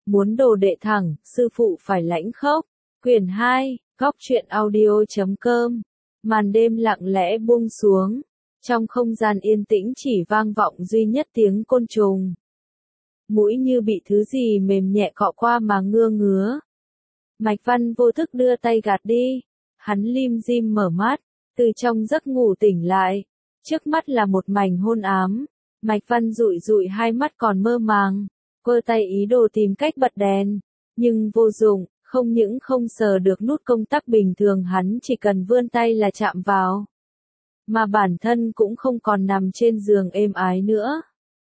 muốn đồ đệ thẳng, sư phụ phải lãnh khốc. Quyển 2, góc truyện audio.com. Màn đêm lặng lẽ buông xuống. Trong không gian yên tĩnh chỉ vang vọng duy nhất tiếng côn trùng. Mũi như bị thứ gì mềm nhẹ cọ qua mà ngứa. Mạch Văn vô thức đưa tay gạt đi. Hắn lim dim mở mắt, từ trong giấc ngủ tỉnh lại. Trước mắt là một mảnh hôn ám. Mạch Văn dụi dụi hai mắt còn mơ màng. Quơ tay ý đồ tìm cách bật đèn. Nhưng vô dụng, không những không sờ được nút công tắc bình thường hắn chỉ cần vươn tay là chạm vào. Mà bản thân cũng không còn nằm trên giường êm ái nữa.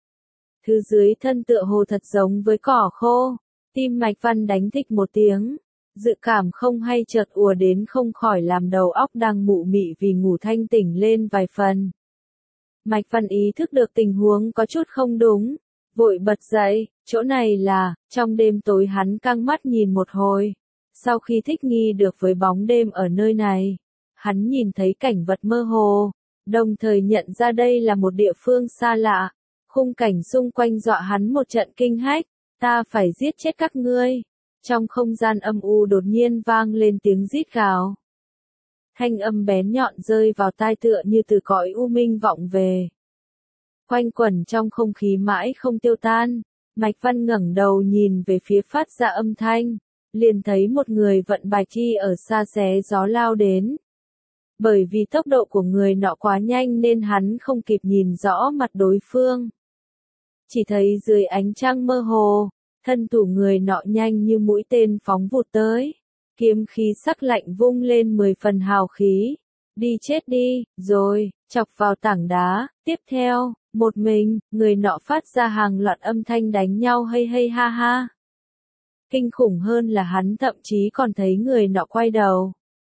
Thứ dưới thân tựa hồ thật giống với cỏ khô. Tim Mạch Văn đánh thịch một tiếng. Dự cảm không hay chợt ùa đến không khỏi làm đầu óc đang mụ mị vì ngủ thanh tỉnh lên vài phần. Mạch Văn ý thức được tình huống có chút không đúng. Vội bật dậy, chỗ này là, trong đêm tối hắn căng mắt nhìn một hồi. Sau khi thích nghi được với bóng đêm ở nơi này, hắn nhìn thấy cảnh vật mơ hồ, đồng thời nhận ra đây là một địa phương xa lạ. Khung cảnh xung quanh dọa hắn một trận kinh hách, ta phải giết chết các ngươi. Trong không gian âm u đột nhiên vang lên tiếng rít gào. Thanh âm bén nhọn rơi vào tai tựa như từ cõi u minh vọng về. Quanh quẩn trong không khí mãi không tiêu tan, Mạch Văn ngẩng đầu nhìn về phía phát ra âm thanh, liền thấy một người vận bạch chi ở xa xé gió lao đến. Bởi vì tốc độ của người nọ quá nhanh nên hắn không kịp nhìn rõ mặt đối phương. Chỉ thấy dưới ánh trăng mơ hồ, thân thủ người nọ nhanh như mũi tên phóng vụt tới, kiếm khí sắc lạnh vung lên 10 phần hào khí. Đi chết đi, rồi, chọc vào tảng đá, tiếp theo, một mình, người nọ phát ra hàng loạt âm thanh đánh nhau hay hay ha ha. Kinh khủng hơn là hắn thậm chí còn thấy người nọ quay đầu.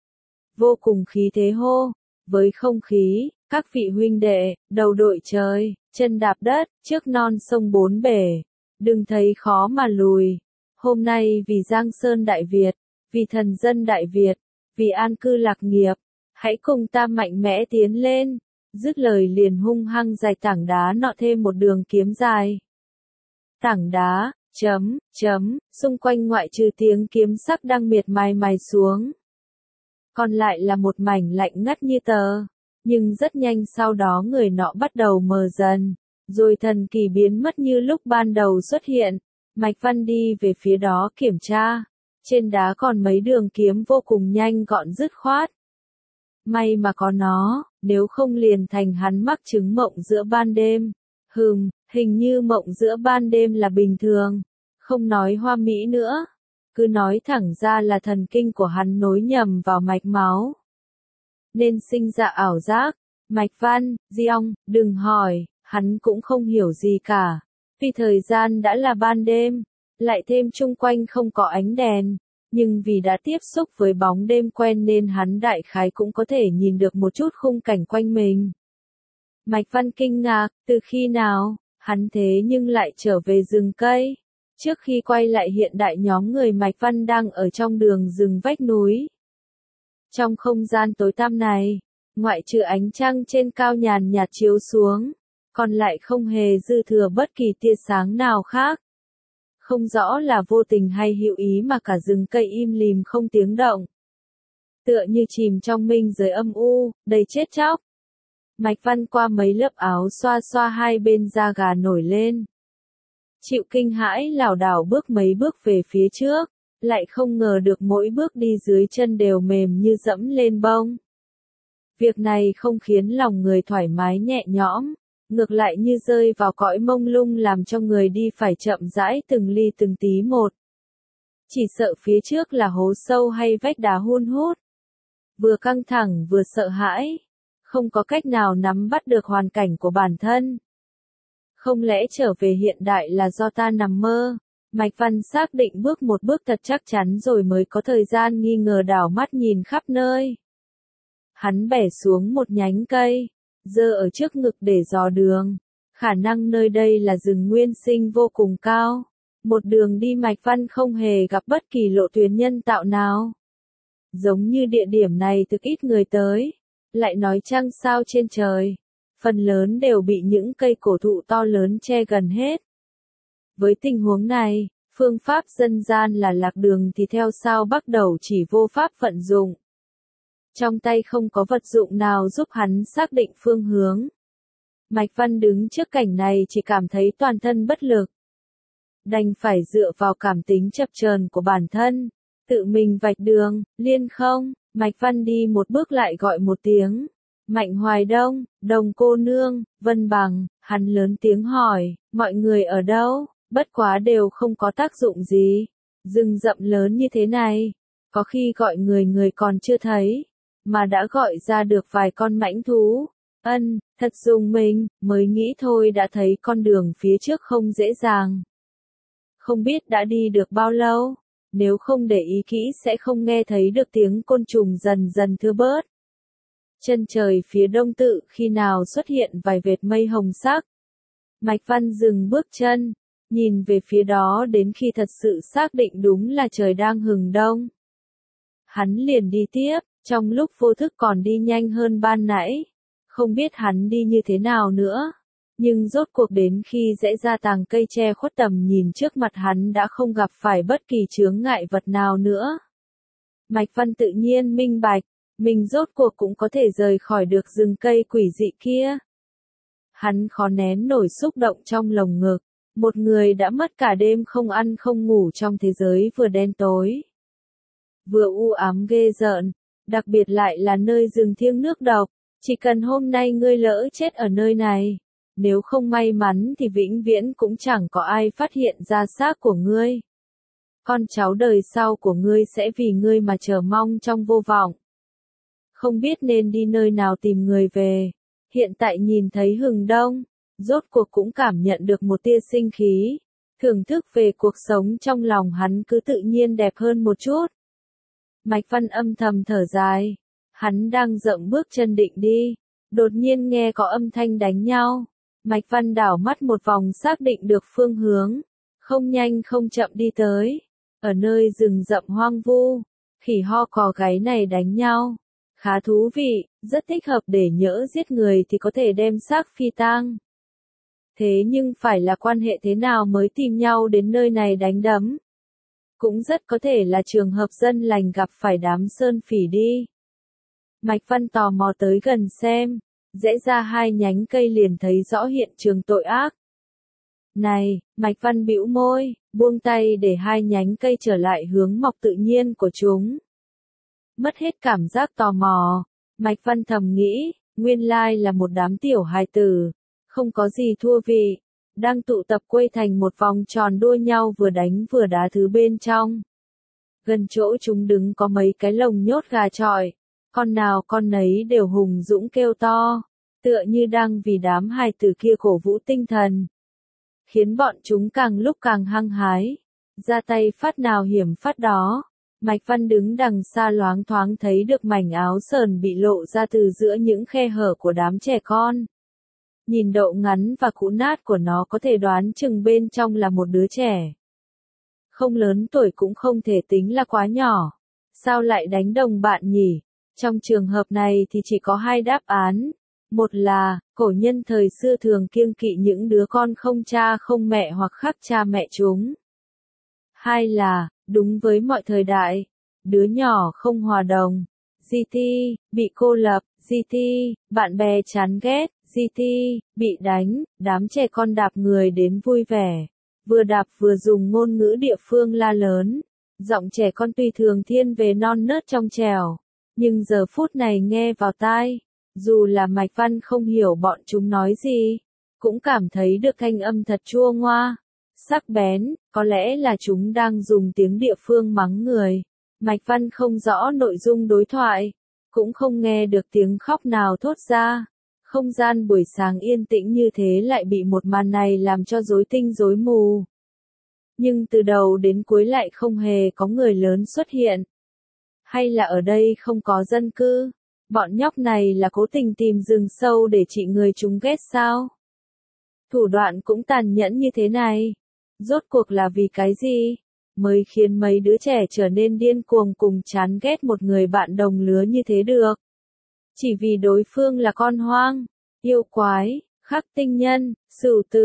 Vô cùng khí thế hô, với không khí, các vị huynh đệ, đầu đội trời, chân đạp đất, trước non sông bốn bể, đừng thấy khó mà lùi. Hôm nay vì Giang Sơn Đại Việt, vì thần dân Đại Việt, vì an cư lạc nghiệp, hãy cùng ta mạnh mẽ tiến lên. Dứt lời liền hung hăng rạch tảng đá nọ thêm một đường kiếm dài. Tảng đá, xung quanh ngoại trừ tiếng kiếm sắc đang miệt mài xuống. Còn lại là một mảnh lạnh ngắt như tờ. Nhưng rất nhanh sau đó người nọ bắt đầu mờ dần, rồi thần kỳ biến mất như lúc ban đầu xuất hiện. Mạch Văn đi về phía đó kiểm tra. Trên đá còn mấy đường kiếm vô cùng nhanh gọn dứt khoát. May mà có nó, nếu không liền thành hắn mắc chứng mộng giữa ban đêm. Hình như mộng giữa ban đêm là bình thường. Không nói hoa mỹ nữa. Cứ nói thẳng ra là thần kinh của hắn nối nhầm vào mạch máu. Nên sinh ra ảo giác. Mạch Văn, Diong, đừng hỏi, hắn cũng không hiểu gì cả. Vì thời gian đã là ban đêm, lại thêm chung quanh không có ánh đèn. Nhưng vì đã tiếp xúc với bóng đêm quen nên hắn đại khái cũng có thể nhìn được một chút khung cảnh quanh mình. Mạch Văn kinh ngạc, từ khi nào, hắn thế nhưng lại trở về rừng cây. Trước khi quay lại hiện đại nhóm người Mạch Văn đang ở trong đường rừng vách núi. Trong không gian tối tăm này, ngoại trừ ánh trăng trên cao nhàn nhạt chiếu xuống, còn lại không hề dư thừa bất kỳ tia sáng nào khác. Không rõ là vô tình hay hữu ý mà cả rừng cây im lìm không tiếng động. Tựa như chìm trong minh giới âm u, đầy chết chóc. Mạch Văn qua mấy lớp áo xoa xoa hai bên da gà nổi lên. Chịu kinh hãi lảo đảo bước mấy bước về phía trước, lại không ngờ được mỗi bước đi dưới chân đều mềm như dẫm lên bông. Việc này không khiến lòng người thoải mái nhẹ nhõm. Ngược lại như rơi vào cõi mông lung làm cho người đi phải chậm rãi từng ly từng tí một. Chỉ sợ phía trước là hố sâu hay vách đá hun hút. Vừa căng thẳng vừa sợ hãi. Không có cách nào nắm bắt được hoàn cảnh của bản thân. Không lẽ trở về hiện đại là do ta nằm mơ? Mạch Văn xác định bước một bước thật chắc chắn rồi mới có thời gian nghi ngờ đảo mắt nhìn khắp nơi. Hắn bẻ xuống một nhánh cây. Giơ ở trước ngực để dò đường. Khả năng nơi đây là rừng nguyên sinh vô cùng cao. Một đường đi Mạch Văn không hề gặp bất kỳ lộ tuyến nhân tạo nào. Giống như địa điểm này thực ít người tới. Lại nói trăng sao trên trời. Phần lớn đều bị những cây cổ thụ to lớn che gần hết. Với tình huống này, Phương pháp dân gian là lạc đường thì theo sao bắt đầu chỉ vô pháp vận dụng. Trong tay không có vật dụng nào giúp hắn xác định phương hướng. Mạch Văn đứng trước cảnh này chỉ cảm thấy toàn thân bất lực. Đành phải dựa vào cảm tính chập chờn của bản thân, tự mình vạch đường. Liên không, Mạch Văn đi một bước lại gọi một tiếng. Mạnh Hoài Đông, Đồng cô nương, Vân Bằng, hắn lớn tiếng hỏi, mọi người ở đâu? Bất quá đều không có tác dụng gì. Rừng rậm lớn như thế này, có khi gọi người còn chưa thấy, mà đã gọi ra được vài con mãnh thú. Thật dùng mình, mới nghĩ thôi đã thấy con đường phía trước không dễ dàng. Không biết đã đi được bao lâu, nếu không để ý kỹ sẽ không nghe thấy được tiếng côn trùng dần dần thưa bớt. Chân trời phía đông tự khi nào xuất hiện vài vệt mây hồng sắc. Mạch Văn dừng bước chân, nhìn về phía đó đến khi thật sự xác định đúng là trời đang hừng đông. Hắn liền đi tiếp, trong lúc vô thức còn đi nhanh hơn ban nãy. Không biết hắn đi như thế nào nữa, nhưng rốt cuộc đến khi rẽ ra tàng cây che khuất tầm nhìn trước mặt hắn đã không gặp phải bất kỳ chướng ngại vật nào nữa. Mạch Văn tự nhiên minh bạch, mình rốt cuộc cũng có thể rời khỏi được rừng cây quỷ dị kia. Hắn khó nén nổi xúc động trong lồng ngực, một người đã mất cả đêm không ăn không ngủ trong thế giới vừa đen tối, vừa u ám ghê rợn, đặc biệt lại là nơi rừng thiêng nước độc. Chỉ cần hôm nay ngươi lỡ chết ở nơi này, nếu không may mắn thì vĩnh viễn cũng chẳng có ai phát hiện ra xác của ngươi. Con cháu đời sau của ngươi sẽ vì ngươi mà chờ mong trong vô vọng. Không biết nên đi nơi nào tìm người về. Hiện tại nhìn thấy hừng đông, rốt cuộc cũng cảm nhận được một tia sinh khí. Thưởng thức về cuộc sống trong lòng hắn cứ tự nhiên đẹp hơn một chút. Mạch Văn âm thầm thở dài. Hắn đang dậm bước chân định đi, đột nhiên nghe có âm thanh đánh nhau. Mạch Văn đảo mắt một vòng xác định được phương hướng, không nhanh không chậm đi tới. Ở nơi rừng rậm hoang vu, khỉ ho cò gáy này đánh nhau. Khá thú vị, rất thích hợp để nhỡ giết người thì có thể đem xác phi tang. Thế nhưng phải là quan hệ thế nào mới tìm nhau đến nơi này đánh đấm? Cũng rất có thể là trường hợp dân lành gặp phải đám sơn phỉ đi. Mạch Văn tò mò tới gần xem, rẽ ra hai nhánh cây liền thấy rõ hiện trường tội ác. Này, Mạch Văn bĩu môi, buông tay để hai nhánh cây trở lại hướng mọc tự nhiên của chúng. Mất hết cảm giác tò mò, Mạch Văn thầm nghĩ, nguyên lai là một đám tiểu hài tử, không có gì thua vị, đang tụ tập quây thành một vòng tròn đua nhau vừa đánh vừa đá thứ bên trong. Gần chỗ chúng đứng có mấy cái lồng nhốt gà chọi. Con nào con nấy đều hùng dũng kêu to, tựa như đang vì đám hài tử kia cổ vũ tinh thần. Khiến bọn chúng càng lúc càng hăng hái, ra tay phát nào hiểm phát đó. Mạch Văn đứng đằng xa loáng thoáng thấy được mảnh áo sờn bị lộ ra từ giữa những khe hở của đám trẻ con. Nhìn độ ngắn và cũ nát của nó có thể đoán chừng bên trong là một đứa trẻ. Không lớn tuổi cũng không thể tính là quá nhỏ. Sao lại đánh đồng bạn nhỉ? Trong trường hợp này thì chỉ có hai đáp án. Một là, cổ nhân thời xưa thường kiêng kỵ những đứa con không cha không mẹ hoặc khác cha mẹ chúng. Hai là, đúng với mọi thời đại, đứa nhỏ không hòa đồng, GT, bị cô lập, GT, bạn bè chán ghét, GT, bị đánh, đám trẻ con đạp người đến vui vẻ, vừa đạp vừa dùng ngôn ngữ địa phương la lớn, giọng trẻ con tùy thường thiên về non nớt trong trẻo. Nhưng giờ phút này nghe vào tai, dù là Mạch Văn không hiểu bọn chúng nói gì, cũng cảm thấy được thanh âm thật chua ngoa, sắc bén, có lẽ là chúng đang dùng tiếng địa phương mắng người. Mạch Văn không rõ nội dung đối thoại, cũng không nghe được tiếng khóc nào thốt ra. Không gian buổi sáng yên tĩnh như thế lại bị một màn này làm cho rối tinh rối mù. Nhưng từ đầu đến cuối lại không hề có người lớn xuất hiện. Hay là ở đây không có dân cư? Bọn nhóc này là cố tình tìm rừng sâu để trị người chúng ghét sao? Thủ đoạn cũng tàn nhẫn như thế này. Rốt cuộc là vì cái gì? Mới khiến mấy đứa trẻ trở nên điên cuồng cùng chán ghét một người bạn đồng lứa như thế được. Chỉ vì đối phương là con hoang, yêu quái, khắc tinh nhân, sửu tử,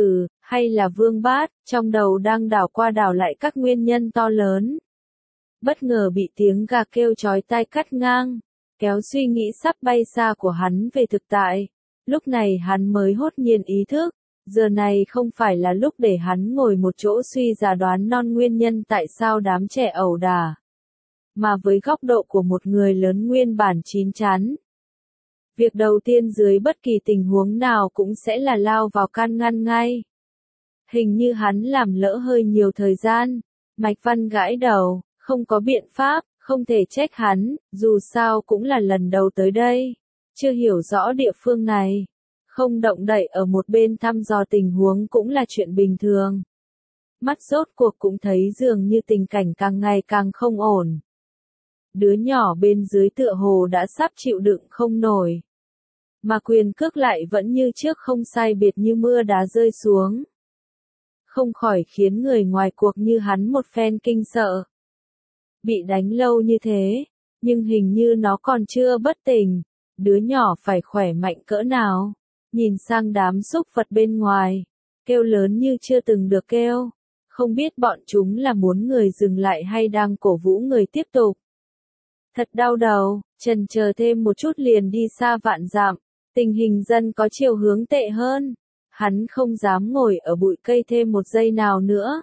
Hay là Vương Bát, trong đầu đang đảo qua đảo lại các nguyên nhân to lớn. Bất ngờ bị tiếng gà kêu chói tai cắt ngang, kéo suy nghĩ sắp bay xa của hắn về thực tại. Lúc này hắn mới hốt nhiên ý thức, giờ này không phải là lúc để hắn ngồi một chỗ suy ra đoán non nguyên nhân tại sao đám trẻ ẩu đả. Mà với góc độ của một người lớn nguyên bản chín chắn. Việc đầu tiên dưới bất kỳ tình huống nào cũng sẽ là lao vào can ngăn ngay. Hình như hắn làm lỡ hơi nhiều thời gian. Mạch Văn gãi đầu, không có biện pháp, không thể trách hắn, dù sao cũng là lần đầu tới đây. Chưa hiểu rõ địa phương này. Không động đậy ở một bên thăm dò tình huống cũng là chuyện bình thường. Mắt rốt cuộc cũng thấy dường như tình cảnh càng ngày càng không ổn. Đứa nhỏ bên dưới tựa hồ đã sắp chịu đựng không nổi. Mà quyền cước lại vẫn như trước không sai biệt như mưa đá rơi xuống. Không khỏi khiến người ngoài cuộc như hắn một phen kinh sợ. Bị đánh lâu như thế, nhưng hình như nó còn chưa bất tỉnh. Đứa nhỏ phải khỏe mạnh cỡ nào. Nhìn sang đám súc vật bên ngoài, kêu lớn như chưa từng được kêu. Không biết bọn chúng là muốn người dừng lại hay đang cổ vũ người tiếp tục. Thật đau đầu, chần chờ thêm một chút liền đi xa vạn dặm. Tình hình dân có chiều hướng tệ hơn. Hắn không dám ngồi ở bụi cây thêm một giây nào nữa.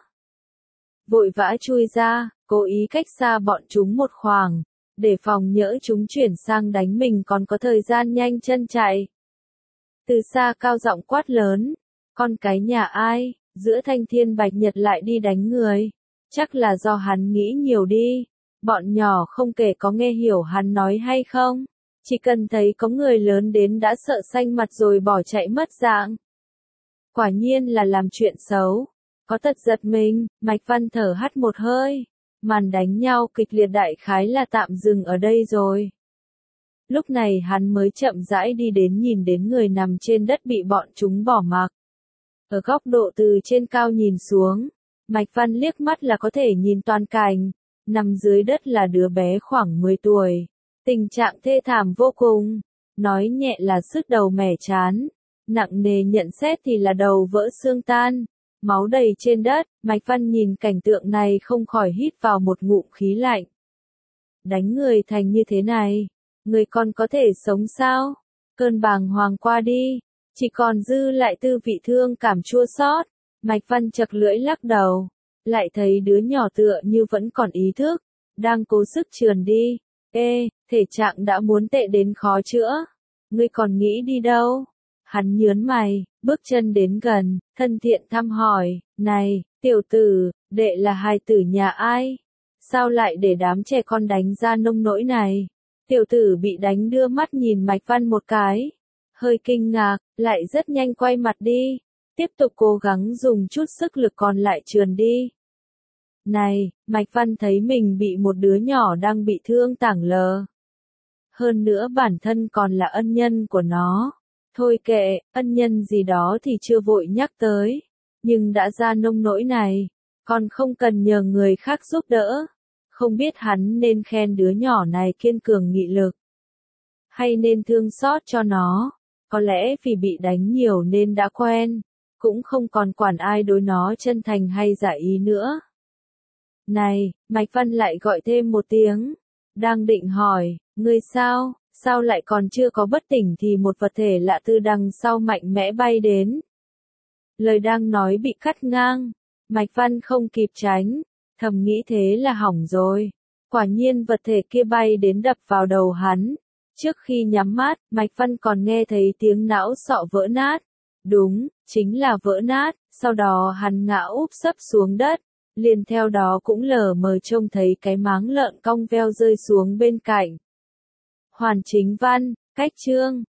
Vội vã chui ra, cố ý cách xa bọn chúng một khoảng, để phòng nhỡ chúng chuyển sang đánh mình còn có thời gian nhanh chân chạy. Từ xa cao giọng quát lớn, con cái nhà ai, giữa thanh thiên bạch nhật lại đi đánh người. Chắc là do hắn nghĩ nhiều đi. Bọn nhỏ không kể có nghe hiểu hắn nói hay không. Chỉ cần thấy có người lớn đến đã sợ xanh mặt rồi bỏ chạy mất dạng. Quả nhiên là làm chuyện xấu. Có tật giật mình, Mạch Văn thở hắt một hơi. Màn đánh nhau kịch liệt đại khái là tạm dừng ở đây rồi. Lúc này hắn mới chậm rãi đi đến nhìn đến người nằm trên đất bị bọn chúng bỏ mặc. Ở góc độ từ trên cao nhìn xuống, Mạch Văn liếc mắt là có thể nhìn toàn cảnh. Nằm dưới đất là đứa bé khoảng 10 tuổi. Tình trạng thê thảm vô cùng. Nói nhẹ là sứt đầu mẻ chán. Nặng nề nhận xét thì là đầu vỡ xương tan. Máu đầy trên đất, Mạch Văn nhìn cảnh tượng này không khỏi hít vào một ngụm khí lạnh. Đánh người thành như thế này, người còn có thể sống sao? Cơn bàng hoàng qua đi, chỉ còn dư lại tư vị thương cảm chua xót. Mạch Văn chật lưỡi lắc đầu, lại thấy đứa nhỏ tựa như vẫn còn ý thức, đang cố sức trườn đi. Ê, thể trạng đã muốn tệ đến khó chữa. Ngươi còn nghĩ đi đâu? Hắn nhớn mày, bước chân đến gần, thân thiện thăm hỏi, này, tiểu tử, đệ là hài tử nhà ai? Sao lại để đám trẻ con đánh ra nông nỗi này? Tiểu tử bị đánh đưa mắt nhìn Mạch Văn một cái, hơi kinh ngạc, lại rất nhanh quay mặt đi, tiếp tục cố gắng dùng chút sức lực còn lại trườn đi. Này, Mạch Văn thấy mình bị một đứa nhỏ đang bị thương tảng lờ. Hơn nữa bản thân còn là ân nhân của nó. Thôi kệ, ân nhân gì đó thì chưa vội nhắc tới. Nhưng đã ra nông nỗi này, còn không cần nhờ người khác giúp đỡ. Không biết hắn nên khen đứa nhỏ này kiên cường nghị lực. Hay nên thương xót cho nó. Có lẽ vì bị đánh nhiều nên đã quen. Cũng không còn quản ai đối nó chân thành hay giả ý nữa. Này, Mạch Văn lại gọi thêm một tiếng. Đang định hỏi, ngươi sao? Sao lại còn chưa có bất tỉnh thì một vật thể lạ từ đằng sau mạnh mẽ bay đến. Lời đang nói bị cắt ngang. Mạch Văn không kịp tránh. Thầm nghĩ thế là hỏng rồi. Quả nhiên vật thể kia bay đến đập vào đầu hắn. Trước khi nhắm mắt, Mạch Văn còn nghe thấy tiếng não sọ vỡ nát. Đúng, chính là vỡ nát. Sau đó hắn ngã úp sấp xuống đất. Liền theo đó cũng lờ mờ trông thấy cái máng lợn cong veo rơi xuống bên cạnh. Hoàn Chính Văn, cách chương